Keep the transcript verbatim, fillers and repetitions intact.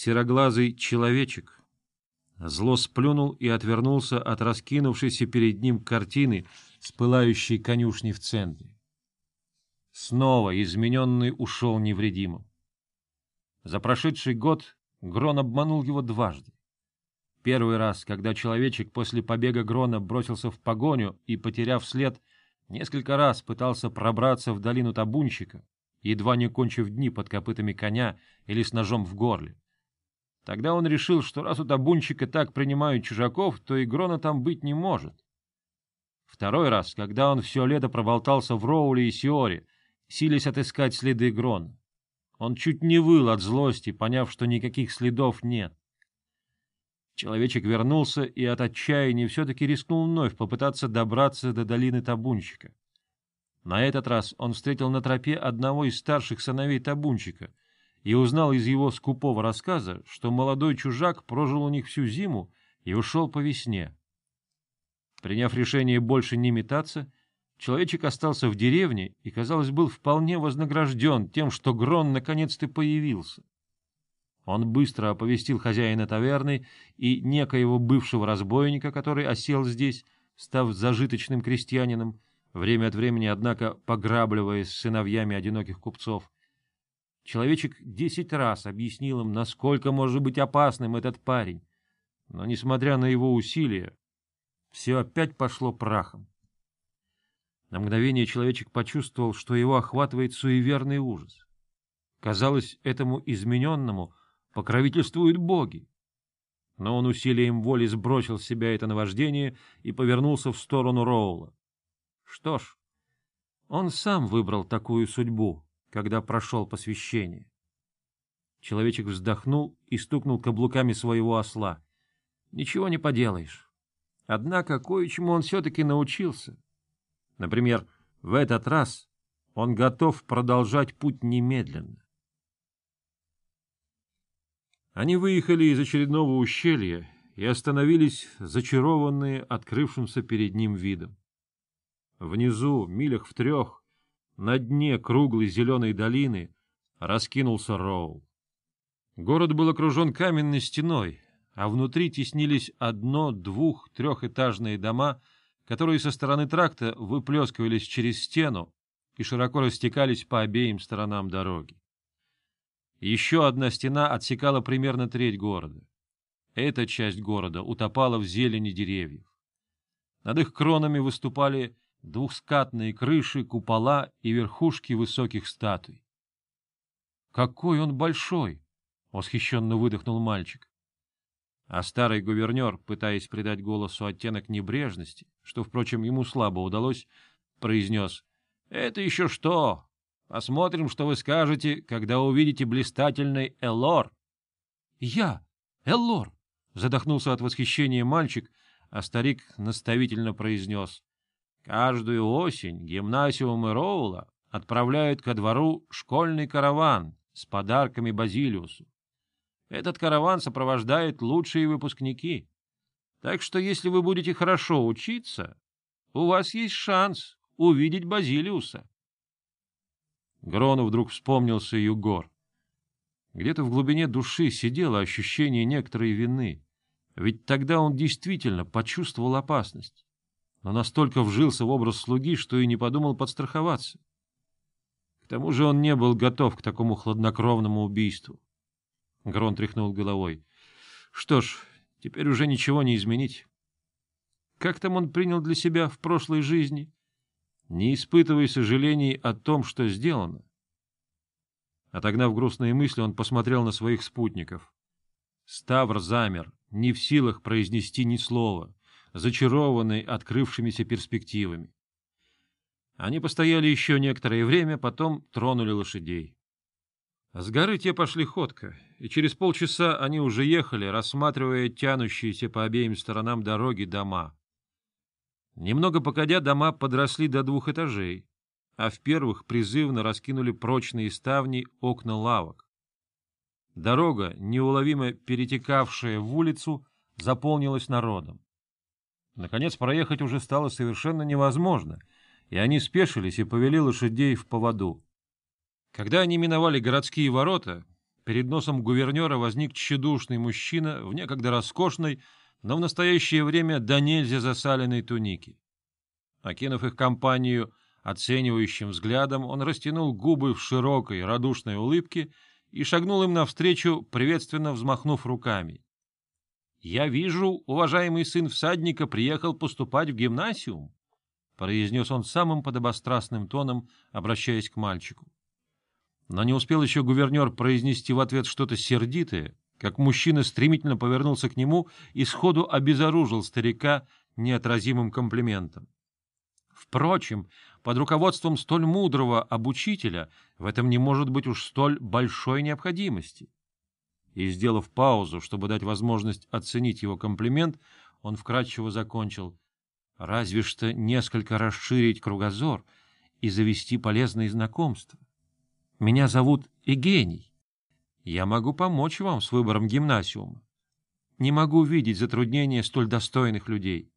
сероглазый человечек. Зло сплюнул и отвернулся от раскинувшейся перед ним картины с пылающей конюшней в центре. Снова измененный ушел невредимым. За прошедший год Грон обманул его дважды. Первый раз, когда человечек после побега Грона бросился в погоню и, потеряв след, несколько раз пытался пробраться в долину табунщика, едва не кончив дни под копытами коня или с ножом в горле. Тогда он решил, что раз у табунщика так принимают чужаков, то и Грона там быть не может. Второй раз, когда он все лето проболтался в Роуле и Сиоре, силясь отыскать следы Грона. Он чуть не выл от злости, поняв, что никаких следов нет. Человечек вернулся и от отчаяния все-таки рискнул вновь попытаться добраться до долины табунщика. На этот раз он встретил на тропе одного из старших сыновей табунщика и узнал из его скупого рассказа, что молодой чужак прожил у них всю зиму и ушел по весне. Приняв решение больше не метаться, человечек остался в деревне и, казалось, был вполне вознагражден тем, что Грон наконец-то появился. Он быстро оповестил хозяина таверны и некоего бывшего разбойника, который осел здесь, став зажиточным крестьянином, время от времени, однако, пограбливая с сыновьями одиноких купцов. Человечек десять раз объяснил им, насколько может быть опасным этот парень, но, несмотря на его усилия, все опять пошло прахом. На мгновение человечек почувствовал, что его охватывает суеверный ужас. Казалось, этому измененному покровительствуют боги. Но он усилием воли сбросил с себя это наваждение и повернулся в сторону Роула. Что ж, он сам выбрал такую судьбу, когда прошел посвящение. Человечек вздохнул и стукнул каблуками своего осла. Ничего не поделаешь. Однако кое-чему он все-таки научился. Например, в этот раз он готов продолжать путь немедленно. Они выехали из очередного ущелья и остановились, зачарованные открывшимся перед ним видом. Внизу, милях в трех, на дне круглой зеленой долины, раскинулся Роул. Город был окружен каменной стеной, а внутри теснились одно-, двух-, трехэтажные дома, которые со стороны тракта выплескивались через стену и широко растекались по обеим сторонам дороги. Еще одна стена отсекала примерно треть города. Эта часть города утопала в зелени деревьев. Над их кронами выступали двухскатные крыши, купола и верхушки высоких статуй. «Какой он большой!» — восхищенно выдохнул мальчик. А старый гувернер, пытаясь придать голосу оттенок небрежности, что, впрочем, ему слабо удалось, произнес: «Это еще что? Посмотрим, что вы скажете, когда увидите блистательный Эллор». «Я? Эллор?» — задохнулся от восхищения мальчик, а старик наставительно произнес: «Каждую осень гимнасиумы Роула отправляют ко двору школьный караван с подарками Базилиусу. Этот караван сопровождает лучшие выпускники. Так что, если вы будете хорошо учиться, у вас есть шанс увидеть Базилиуса». Грону вдруг вспомнился Югор. Где-то в глубине души сидело ощущение некоторой вины, ведь тогда он действительно почувствовал опасность, но настолько вжился в образ слуги, что и не подумал подстраховаться. К тому же он не был готов к такому хладнокровному убийству. Грон тряхнул головой. Что ж, теперь уже ничего не изменить. Как там он принял для себя в прошлой жизни? Не испытывай сожалений о том, что сделано. Отогнав грустные мысли, он посмотрел на своих спутников. Ставр замер, не в силах произнести ни слова, зачарованный открывшимися перспективами. Они постояли еще некоторое время, потом тронули лошадей. С горы те пошли ходко, и через полчаса они уже ехали, рассматривая тянущиеся по обеим сторонам дороги дома. Немного погодя, дома подросли до двух этажей, а в первых призывно раскинули прочные ставни окна лавок. Дорога, неуловимо перетекавшая в улицу, заполнилась народом. Наконец, проехать уже стало совершенно невозможно, и они спешились и повели лошадей в поводу. Когда они миновали городские ворота, Перед носом гувернера возник тщедушный мужчина в некогда роскошной, но в настоящее время до нельзя засаленной тунике. Окинув их компанию оценивающим взглядом, он растянул губы в широкой, радушной улыбке и шагнул им навстречу, приветственно взмахнув руками. — Я вижу, уважаемый сын всадника приехал поступать в гимнасиум, — произнес он самым подобострастным тоном, обращаясь к мальчику. Но не успел еще гувернер произнести в ответ что-то сердитое, как мужчина стремительно повернулся к нему и сходу обезоружил старика неотразимым комплиментом. Впрочем, под руководством столь мудрого обучителя в этом не может быть уж столь большой необходимости. И, сделав паузу, чтобы дать возможность оценить его комплимент, он вкратчиво закончил: «Разве что несколько расширить кругозор и завести полезные знакомства. Меня зовут Игений. Я могу помочь вам с выбором гимнасиума. Не могу видеть затруднения столь достойных людей».